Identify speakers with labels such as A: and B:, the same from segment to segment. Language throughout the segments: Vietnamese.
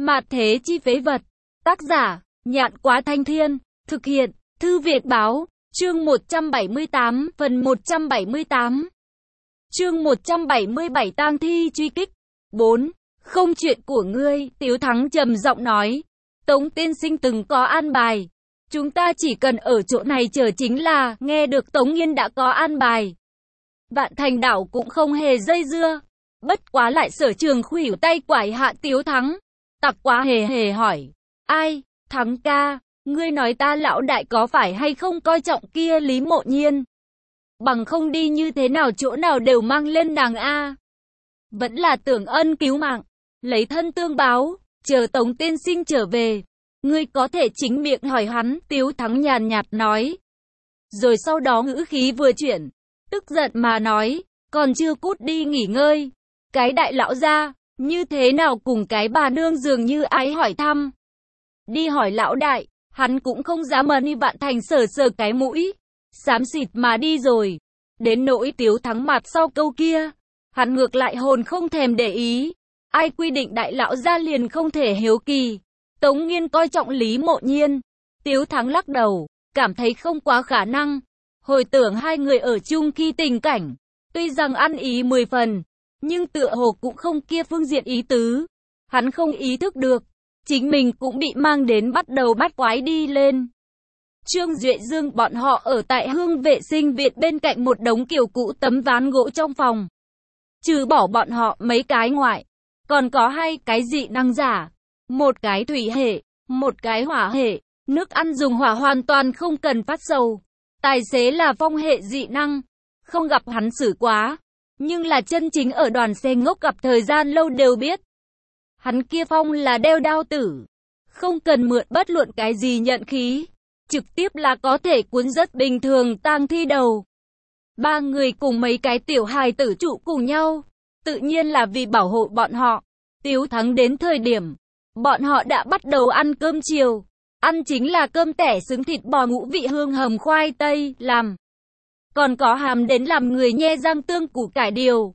A: Mạt thế chi phế vật. Tác giả, Nhạn Quá Thanh Thiên. Thực hiện, Thư Việt Báo. Chương 178, phần 178. Chương 177 tang thi truy kích. 4. Không chuyện của ngươi, Tiếu Thắng trầm giọng nói. Tống tiên sinh từng có an bài. Chúng ta chỉ cần ở chỗ này chờ chính là, nghe được Tống Nghiên đã có an bài. Vạn Thành đảo cũng không hề dây dưa. Bất quá lại Sở Trường khuỷu tay quải hạ Tiếu Thắng. Tặc Quá hề hề hỏi. Ai, Thắng ca, ngươi nói ta lão đại có phải hay không coi trọng kia Lý Mộ Nhiên? Bằng không đi như thế nào chỗ nào đều mang lên nàng a. Vẫn là tưởng ân cứu mạng, lấy thân tương báo, chờ Tống tiên sinh trở về. Ngươi có thể chính miệng hỏi hắn, Tiếu Thắng nhàn nhạt nói. Rồi sau đó ngữ khí vừa chuyển, tức giận mà nói, còn chưa cút đi nghỉ ngơi. Cái đại lão gia, như thế nào cùng cái bà nương dường như ái hỏi thăm. Đi hỏi lão đại, hắn cũng không dám đi. Vạn Thành sờ sờ cái mũi, xám xịt mà đi rồi. Đến nỗi Tiếu Thắng mặt sau câu kia, hắn ngược lại hồn không thèm để ý. Ai quy định đại lão gia liền không thể hiếu kỳ. Tống Nghiên coi trọng Lý Mộ Nhiên. Tiếu Thắng lắc đầu, cảm thấy không quá khả năng. Hồi tưởng hai người ở chung khi tình cảnh, tuy rằng ăn ý 10 phần, nhưng tựa hồ cũng không kia phương diện ý tứ. Hắn không ý thức được, chính mình cũng bị mang đến bắt đầu bắt quái đi lên. Trương Duệ Dương bọn họ ở tại Hương Vệ Sinh Viện bên cạnh một đống kiểu cũ tấm ván gỗ trong phòng. Trừ bỏ bọn họ mấy cái ngoại, còn có hai cái dị năng giả. Một cái thủy hệ, một cái hỏa hệ. Nước ăn dùng hỏa hoàn toàn không cần phát dầu. Tài xế là phong hệ dị năng. Không gặp hắn xử quá, nhưng là chân chính ở đoàn xe ngốc gặp thời gian lâu đều biết. Hắn kia phong là đeo đao tử. Không cần mượn bất luận cái gì nhận khí. Trực tiếp là có thể cuốn rất bình thường tang thi đầu. Ba người cùng mấy cái tiểu hài tử trụ cùng nhau. Tự nhiên là vì bảo hộ bọn họ. Tiếu Thắng đến thời điểm, bọn họ đã bắt đầu ăn cơm chiều. Ăn chính là cơm tẻ xứng thịt bò ngũ vị hương hầm khoai tây, làm. Còn có hàm đến làm người nhe răng tương củ cải điều.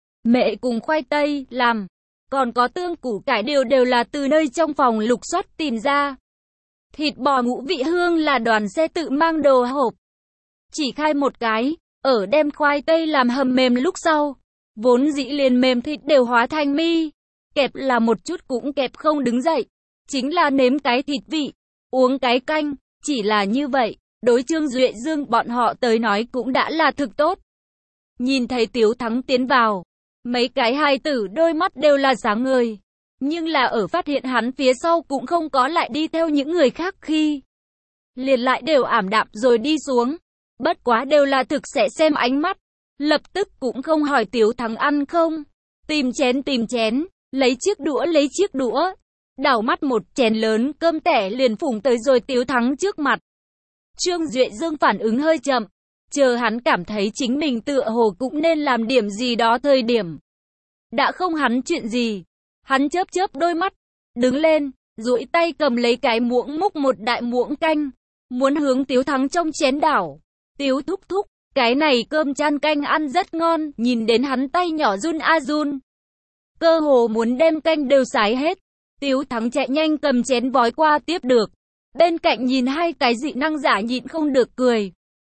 A: Mẹ cùng khoai tây, làm. Còn có tương củ cải điều đều là từ nơi trong phòng lục soát tìm ra. Thịt bò ngũ vị hương là đoàn xe tự mang đồ hộp. Chỉ khai một cái, ở đem khoai tây làm hầm mềm lúc sau. Vốn dĩ liền mềm thịt đều hóa thành mi. Kẹp là một chút cũng kẹp không đứng dậy. Chính là nếm cái thịt vị, uống cái canh, chỉ là như vậy. Đối Trương Duệ Dương bọn họ tới nói cũng đã là thực tốt. Nhìn thấy Tiếu Thắng tiến vào, mấy cái hài tử đôi mắt đều là sáng ngời. Nhưng là ở phát hiện hắn phía sau cũng không có lại đi theo những người khác khi. Liền lại đều ảm đạm rồi đi xuống. Bất quá đều là thực sẽ xem ánh mắt. Lập tức cũng không hỏi Tiếu Thắng ăn không. Tìm chén, lấy chiếc đũa. Đảo mắt một chén lớn cơm tẻ liền phủng tới rồi Tiếu Thắng trước mặt. Trương Duệ Dương phản ứng hơi chậm. Chờ hắn cảm thấy chính mình tựa hồ cũng nên làm điểm gì đó thời điểm. Đã không hắn chuyện gì. Hắn chớp đôi mắt. Đứng lên, duỗi tay cầm lấy cái muỗng múc một đại muỗng canh. Muốn hướng Tiếu Thắng trong chén đảo. Tiếu thúc thúc, cái này cơm chan canh ăn rất ngon. Nhìn đến hắn tay nhỏ run a run. Cơ hồ muốn đem canh đều sái hết. Tiếu Thắng chạy nhanh cầm chén vói qua tiếp được. Bên cạnh nhìn hai cái dị năng giả nhịn không được cười.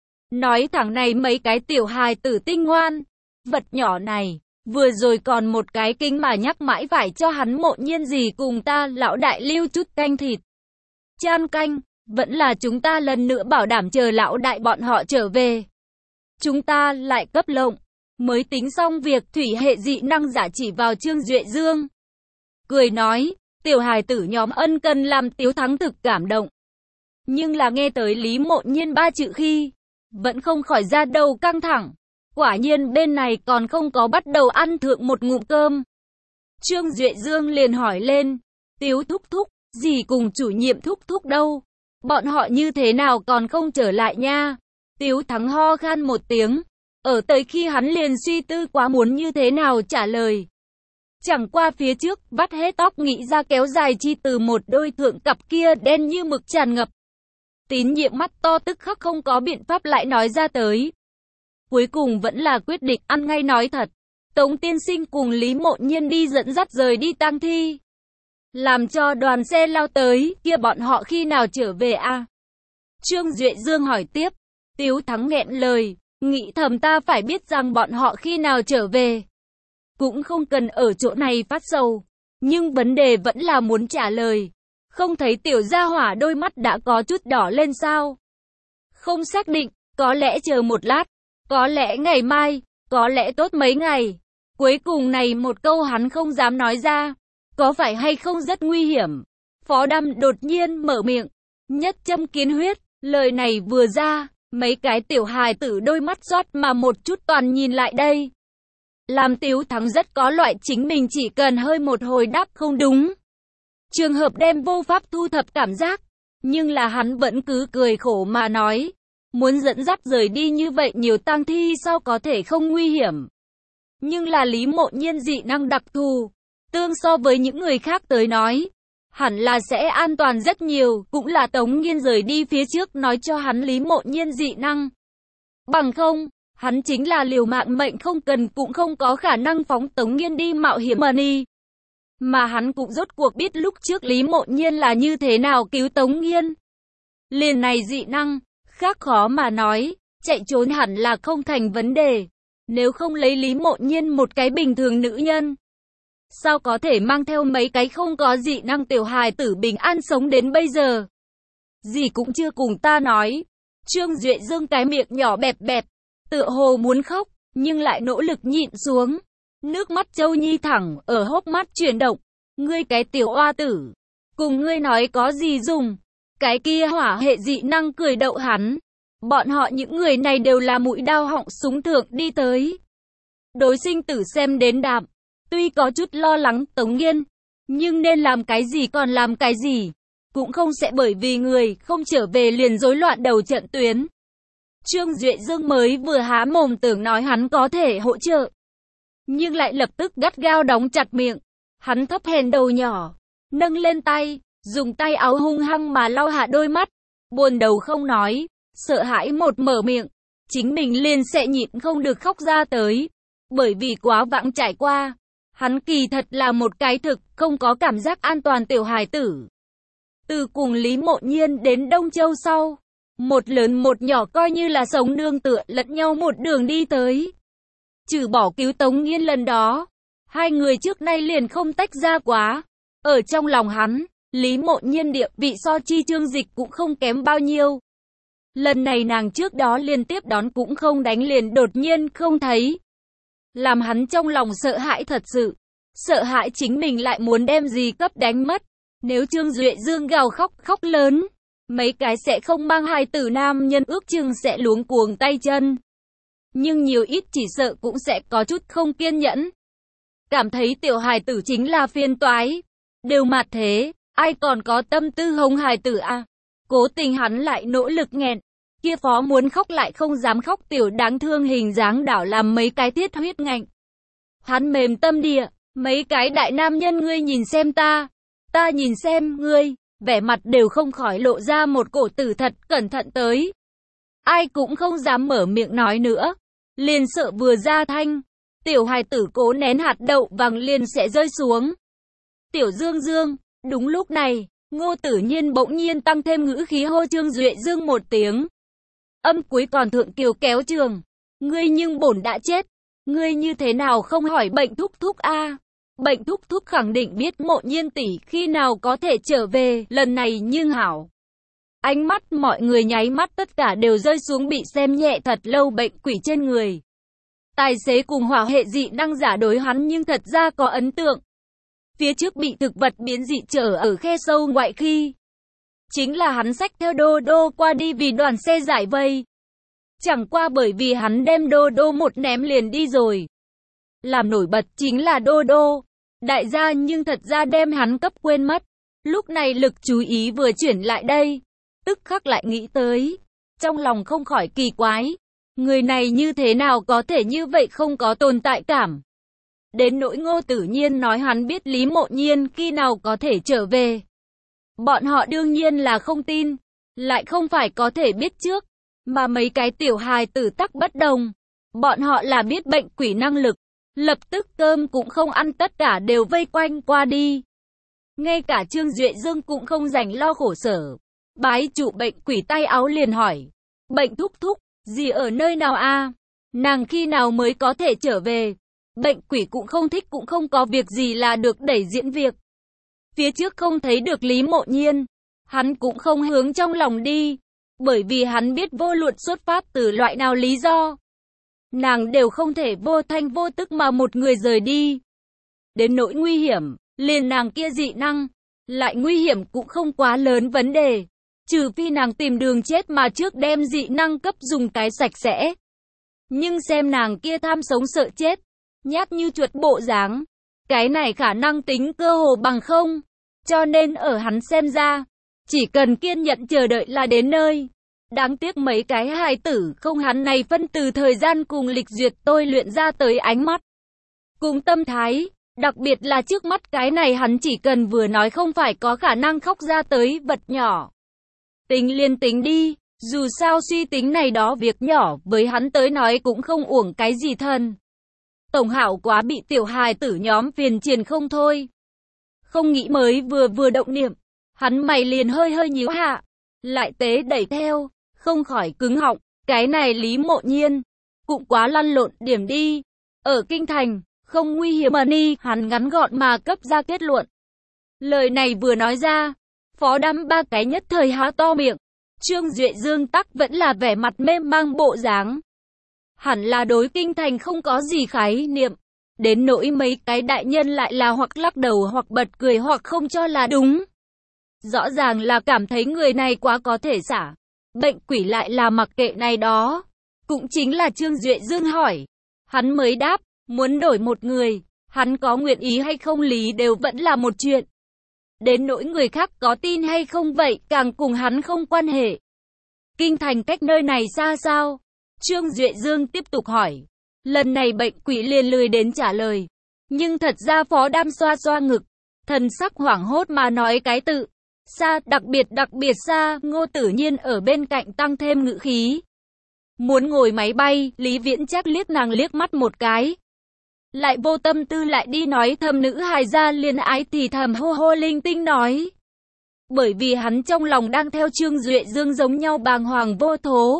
A: Nói thẳng này mấy cái tiểu hài tử tinh ngoan. Vật nhỏ này, vừa rồi còn một cái kinh mà nhắc mãi phải cho hắn Mộ Nhiên gì cùng ta lão đại lưu chút canh thịt. Chan canh, vẫn là chúng ta lần nữa bảo đảm chờ lão đại bọn họ trở về. Chúng ta lại cấp lộng. Mới tính xong việc thủy hệ dị năng giả chỉ vào Trương Duệ Dương. Cười nói, tiểu hài tử nhóm ân cần làm Tiếu Thắng thực cảm động. Nhưng là nghe tới Lý Mộ Nhiên ba chữ khi, vẫn không khỏi ra đầu căng thẳng. Quả nhiên bên này còn không có bắt đầu ăn thượng một ngụm cơm. Trương Duệ Dương liền hỏi lên, Tiếu thúc thúc, gì cùng chủ nhiệm thúc thúc đâu? Bọn họ như thế nào còn không trở lại nha? Tiếu Thắng ho khan một tiếng. Ở tới khi hắn liền suy tư quá muốn như thế nào trả lời. Chẳng qua phía trước, vắt hết tóc nghĩ ra kéo dài chi từ một đôi thượng cặp kia đen như mực tràn ngập. Tín nhiệm mắt to tức khắc không có biện pháp lại nói ra tới. Cuối cùng vẫn là quyết định ăn ngay nói thật. Tống tiên sinh cùng Lý Mộ Nhiên đi dẫn dắt rời đi tang thi. làm cho đoàn xe lao tới, kia bọn họ khi nào trở về a? Trương Duệ Dương hỏi tiếp. Tiếu Thắng nghẹn lời, nghĩ thầm ta phải biết rằng bọn họ khi nào trở về. Cũng không cần ở chỗ này phát sầu, nhưng vấn đề vẫn là muốn trả lời. Không thấy tiểu gia hỏa đôi mắt đã có chút đỏ lên sao? Không xác định, có lẽ chờ một lát, có lẽ ngày mai, có lẽ tốt mấy ngày. Cuối cùng này một câu hắn không dám nói ra. Có phải hay không rất nguy hiểm? Phó Đăm đột nhiên mở miệng. Nhất châm kiến huyết, lời này vừa ra, mấy cái tiểu hài tử đôi mắt rót mà một chút toàn nhìn lại đây. Làm Tiếu Thắng rất có loại chính mình chỉ cần hơi một hồi đáp không đúng. Trường hợp đem vô pháp thu thập cảm giác, nhưng là hắn vẫn cứ cười khổ mà nói. Muốn dẫn dắt rời đi như vậy nhiều tang thi sao có thể không nguy hiểm. Nhưng là Lý Mộ Nhiên dị năng đặc thù, tương so với những người khác tới nói, hẳn là sẽ an toàn rất nhiều, cũng là Tống Nghiên rời đi phía trước nói cho hắn Lý Mộ Nhiên dị năng. Bằng không, hắn chính là liều mạng mệnh không cần cũng không có khả năng phóng Tống Nghiên đi mạo hiểm đi. Mà hắn cũng rốt cuộc biết lúc trước Lý Mộ Nhiên là như thế nào cứu Tống Nghiên. Liền này dị năng, khác khó mà nói, chạy trốn hẳn là không thành vấn đề. Nếu không lấy Lý Mộ Nhiên một cái bình thường nữ nhân, sao có thể mang theo mấy cái không có dị năng tiểu hài tử bình an sống đến bây giờ? Gì cũng chưa cùng ta nói. Trương Duệ Dương cái miệng nhỏ bẹp bẹp, tựa hồ muốn khóc, nhưng lại nỗ lực nhịn xuống. Nước mắt Châu Nhi thẳng ở hốc mắt chuyển động. Ngươi cái tiểu oa tử, cùng ngươi nói có gì dùng? Cái kia hỏa hệ dị năng cười đậu hắn. Bọn họ những người này đều là mũi đao họng súng thượng đi tới. Đối sinh tử xem đến đạm. Tuy có chút lo lắng Tống Nghiên, nhưng nên làm cái gì còn làm cái gì. Cũng không sẽ bởi vì người không trở về liền rối loạn đầu trận tuyến. Trương Duệ Dương mới vừa há mồm tưởng nói hắn có thể hỗ trợ, nhưng lại lập tức gắt gao đóng chặt miệng. Hắn thấp hèn đầu nhỏ, nâng lên tay, dùng tay áo hung hăng mà lau hạ đôi mắt. Buồn đầu không nói, sợ hãi một mở miệng, chính mình liền sẽ nhịn không được khóc ra tới. Bởi vì quá vãng trải qua, hắn kỳ thật là một cái thực không có cảm giác an toàn tiểu hài tử. Từ cùng Lý Mộ Nhiên đến Đông Châu sau, một lớn một nhỏ coi như là sống nương tựa lẫn nhau một đường đi tới. Trừ bỏ cứu Tống Nghiên lần đó, hai người trước nay liền không tách ra quá. Ở trong lòng hắn, Lý Mộ Nhiên địa vị so chi Trương Dịch cũng không kém bao nhiêu. Lần này nàng trước đó liên tiếp đón cũng không đánh liền đột nhiên không thấy. Làm hắn trong lòng sợ hãi thật sự. Sợ hãi chính mình lại muốn đem gì cấp đánh mất. Nếu Trương Duệ Dương gào khóc lớn, mấy cái sẽ không mang hài tử nam nhân ước chừng sẽ luống cuồng tay chân. Nhưng nhiều ít chỉ sợ cũng sẽ có chút không kiên nhẫn. Cảm thấy tiểu hài tử chính là phiền toái. Đều mặt thế, ai còn có tâm tư hống hài tử à? Cố tình hắn lại nỗ lực nghẹn. Kia phó muốn khóc lại không dám khóc tiểu đáng thương hình dáng đảo làm mấy cái thiết huyết ngạnh. Hắn mềm tâm địa, mấy cái đại nam nhân ngươi nhìn xem ta nhìn xem ngươi, vẻ mặt đều không khỏi lộ ra một cổ tử thật cẩn thận tới. Ai cũng không dám mở miệng nói nữa, liền sợ vừa ra thanh, tiểu hài tử cố nén hạt đậu vàng liền sẽ rơi xuống. Tiểu Dương Dương, đúng lúc này, Ngô Tử Nhiên bỗng nhiên tăng thêm ngữ khí hô Trương Duệ Dương một tiếng. Âm cuối còn thượng kiều kéo trường. Ngươi nhưng bổn đã chết. Ngươi như thế nào không hỏi bệnh thúc thúc a? Bệnh thúc thúc khẳng định biết Mộ Nhiên tỷ khi nào có thể trở về, lần này nhưng hảo. Ánh mắt mọi người nháy mắt tất cả đều rơi xuống bị xem nhẹ thật lâu bệnh quỷ trên người. Tài xế cùng hỏa hệ dị năng giả đối hắn nhưng thật ra có ấn tượng. Phía trước bị thực vật biến dị trở ở khe sâu ngoại khi. Chính là hắn xách theo Đô Đô qua đi vì đoàn xe giải vây. Chẳng qua bởi vì hắn đem Đô Đô một ném liền đi rồi. Làm nổi bật chính là Đô Đô. Đại gia nhưng thật ra đem hắn cấp quên mất. Lúc này lực chú ý vừa chuyển lại đây. Tức khắc lại nghĩ tới. Trong lòng không khỏi kỳ quái. Người này như thế nào có thể như vậy không có tồn tại cảm. Đến nỗi Ngô Tử Nhiên nói hắn biết Lý Mộ Nhiên khi nào có thể trở về. Bọn họ đương nhiên là không tin. Lại không phải có thể biết trước. Mà mấy cái tiểu hài tử tắc bất đồng. Bọn họ là biết bệnh quỷ năng lực. Lập tức cơm cũng không ăn tất cả đều vây quanh qua đi. Ngay cả Trương Duệ Dương cũng không rảnh lo khổ sở. Bái trụ bệnh quỷ tay áo liền hỏi. Bệnh thúc thúc, dì ở nơi nào a? Nàng khi nào mới có thể trở về? Bệnh quỷ cũng không thích cũng không có việc gì là được đẩy diễn việc. Phía trước không thấy được Lý Mộ Nhiên. Hắn cũng không hướng trong lòng đi. Bởi vì hắn biết vô luận xuất phát từ loại nào lý do. Nàng đều không thể vô thanh vô tức mà một người rời đi. Đến nỗi nguy hiểm, liền nàng kia dị năng. Lại nguy hiểm cũng không quá lớn vấn đề. Trừ phi nàng tìm đường chết mà trước đem dị năng cấp dùng cái sạch sẽ. Nhưng xem nàng kia tham sống sợ chết, nhát như chuột bộ dáng, cái này khả năng tính cơ hồ bằng không. Cho nên ở hắn xem ra, chỉ cần kiên nhẫn chờ đợi là đến nơi. Đáng tiếc mấy cái hài tử không hắn này phân từ thời gian cùng lịch duyệt tôi luyện ra tới ánh mắt. Cùng tâm thái, đặc biệt là trước mắt cái này hắn chỉ cần vừa nói không phải có khả năng khóc ra tới vật nhỏ. Tính liên tính đi, dù sao suy tính này đó việc nhỏ với hắn tới nói cũng không uổng cái gì thân. Tổng Hạo quá bị tiểu hài tử nhóm phiền triền không thôi. Không nghĩ mới vừa động niệm, hắn mày liền hơi nhíu hạ, lại tế đẩy theo, không khỏi cứng họng, cái này Lý Mộ Nhiên, cũng quá lăn lộn điểm đi. Ở kinh thành, không nguy hiểm mà ni, hắn ngắn gọn mà cấp ra kết luận. Lời này vừa nói ra, Phó Đam ba cái nhất thời há to miệng, Trương Duệ Dương tắc vẫn là vẻ mặt mê mang bộ dáng. Hẳn là đối kinh thành không có gì khái niệm, đến nỗi mấy cái đại nhân lại là hoặc lắc đầu hoặc bật cười hoặc không cho là đúng. Rõ ràng là cảm thấy người này quá có thể xả. Bệnh quỷ lại là mặc kệ này đó. Cũng chính là Trương Duệ Dương hỏi. Hắn mới đáp, muốn đổi một người, hắn có nguyện ý hay không lý đều vẫn là một chuyện. Đến nỗi người khác có tin hay không vậy càng cùng hắn không quan hệ. Kinh thành cách nơi này xa sao? Trương Duệ Dương tiếp tục hỏi. Lần này bệnh quỷ liền lười đến trả lời. Nhưng thật ra Phó Đam xoa xoa ngực, thần sắc hoảng hốt mà nói cái tự. Xa, đặc biệt xa, Ngô Tử Nhiên ở bên cạnh tăng thêm ngữ khí. Muốn ngồi máy bay, Lý Viễn Trác liếc nàng liếc mắt một cái. Lại vô tâm tư lại đi nói thầm nữ hài gia liên ái thì thầm hô hô linh tinh nói. Bởi vì hắn trong lòng đang theo Trương Duệ Dương giống nhau bàng hoàng vô thố.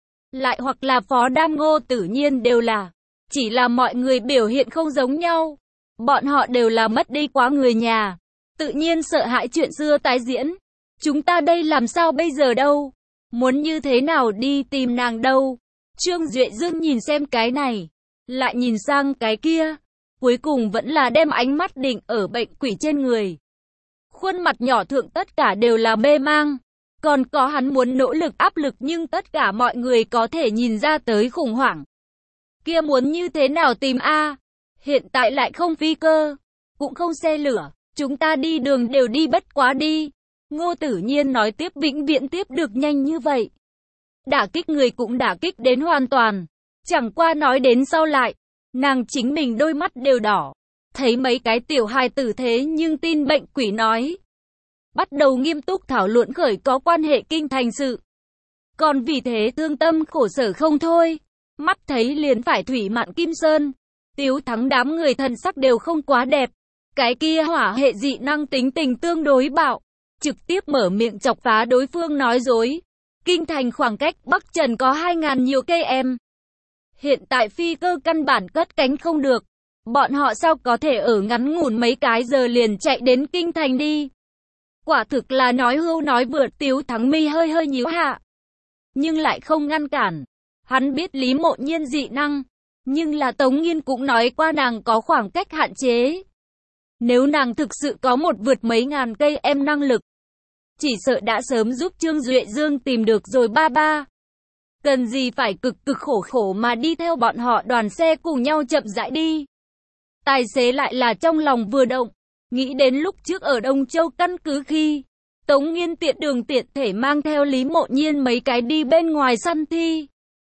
A: Lại hoặc là Phó Đam Ngô Tử Nhiên đều là. Chỉ là mọi người biểu hiện không giống nhau. Bọn họ đều là mất đi quá người nhà. Tự nhiên sợ hãi chuyện xưa tái diễn. Chúng ta đây làm sao bây giờ đâu? Muốn như thế nào đi tìm nàng đâu? Trương Duệ Dương nhìn xem cái này, lại nhìn sang cái kia. Cuối cùng vẫn là đem ánh mắt định ở bệnh quỷ trên người. Khuôn mặt nhỏ thượng tất cả đều là mê mang. Còn có hắn muốn nỗ lực áp lực nhưng tất cả mọi người có thể nhìn ra tới khủng hoảng. Kia muốn như thế nào tìm a? Hiện tại lại không phi cơ, cũng không xe lửa. Chúng ta đi đường đều đi bất quá đi. Ngô Tử Nhiên nói tiếp vĩnh viễn tiếp được nhanh như vậy. Đả kích người cũng đả kích đến hoàn toàn. Chẳng qua nói đến sau lại, nàng chính mình đôi mắt đều đỏ. Thấy mấy cái tiểu hài tử thế nhưng tin bệnh quỷ nói. Bắt đầu nghiêm túc thảo luận khởi có quan hệ kinh thành sự. Còn vì thế thương tâm khổ sở không thôi. Mắt thấy liền phải thủy mạn Kim Sơn. Tiếu Thắng đám người thần sắc đều không quá đẹp. Cái kia hỏa hệ dị năng tính tình tương đối bạo, trực tiếp mở miệng chọc phá đối phương nói dối. Kinh thành khoảng cách Bắc Trần có 2.000 nhiều cây em. Hiện tại phi cơ căn bản cất cánh không được. Bọn họ sao có thể ở ngắn ngủn mấy cái giờ liền chạy đến kinh thành đi. Quả thực là nói hưu nói vượt. Tiếu Thắng mi hơi nhíu hạ. Nhưng lại không ngăn cản. Hắn biết Lý Mộ Nhiên dị năng. Nhưng là Tống Nghiên cũng nói qua nàng có khoảng cách hạn chế. Nếu nàng thực sự có một vượt mấy ngàn cây em năng lực, chỉ sợ đã sớm giúp Trương Duệ Dương tìm được rồi ba. Cần gì phải cực khổ mà đi theo bọn họ đoàn xe cùng nhau chậm rãi đi. Tài xế lại là trong lòng vừa động, nghĩ đến lúc trước ở Đông Châu căn cứ khi Tống Nghiên tiện đường tiện thể mang theo Lý Mộ Nhiên mấy cái đi bên ngoài săn thi.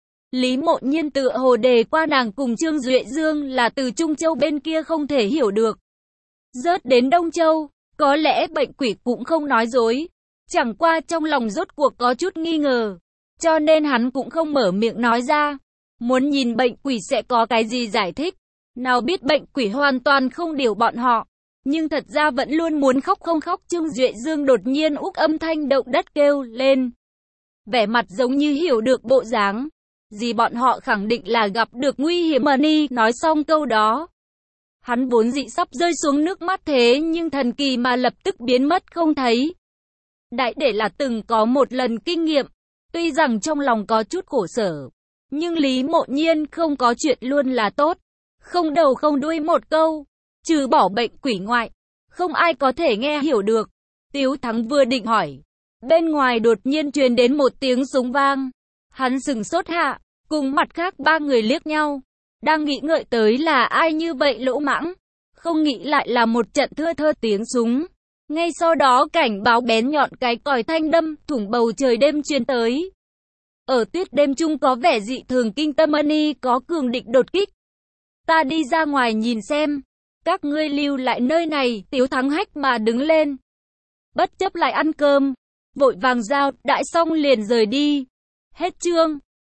A: Lý Mộ Nhiên tựa hồ đề qua nàng cùng Trương Duệ Dương là từ Trung Châu bên kia không thể hiểu được. Rớt đến Đông Châu, có lẽ bệnh quỷ cũng không nói dối. Chẳng qua trong lòng rốt cuộc có chút nghi ngờ. Cho nên hắn cũng không mở miệng nói ra. Muốn nhìn bệnh quỷ sẽ có cái gì giải thích. Nào biết bệnh quỷ hoàn toàn không điều bọn họ. nhưng thật ra vẫn luôn muốn khóc không khóc. Trương Duệ Dương đột nhiên úc âm thanh động đất kêu lên. Vẻ mặt giống như hiểu được bộ dáng. Gì bọn họ khẳng định là gặp được nguy hiểm. Money nói xong câu đó. Hắn vốn dị sắp rơi xuống nước mắt thế nhưng thần kỳ mà lập tức biến mất không thấy. Đại để là từng có một lần kinh nghiệm. Tuy rằng trong lòng có chút khổ sở. Nhưng Lý Mộ Nhiên không có chuyện luôn là tốt. Không đầu không đuôi một câu. Trừ bỏ bệnh quỷ ngoại. Không ai có thể nghe hiểu được. Tiếu Thắng vừa định hỏi. Bên ngoài đột nhiên truyền đến một tiếng súng vang. Hắn sừng sốt hạ. Cùng mặt khác ba người liếc nhau. Đang nghĩ ngợi tới là ai như vậy lỗ mãng. Không nghĩ lại là một trận thưa thơ tiếng súng. Ngay sau đó cảnh báo bén nhọn cái còi thanh đâm thủng bầu trời đêm truyền tới. Ở tuyết đêm trung có vẻ dị thường kinh tâm. Money có cường địch đột kích. Ta đi ra ngoài nhìn xem. Các ngươi lưu lại nơi này. Tiếu Thắng hách mà đứng lên. Bất chấp lại ăn cơm. Vội vàng giao, đãi xong liền rời đi. Hết chương.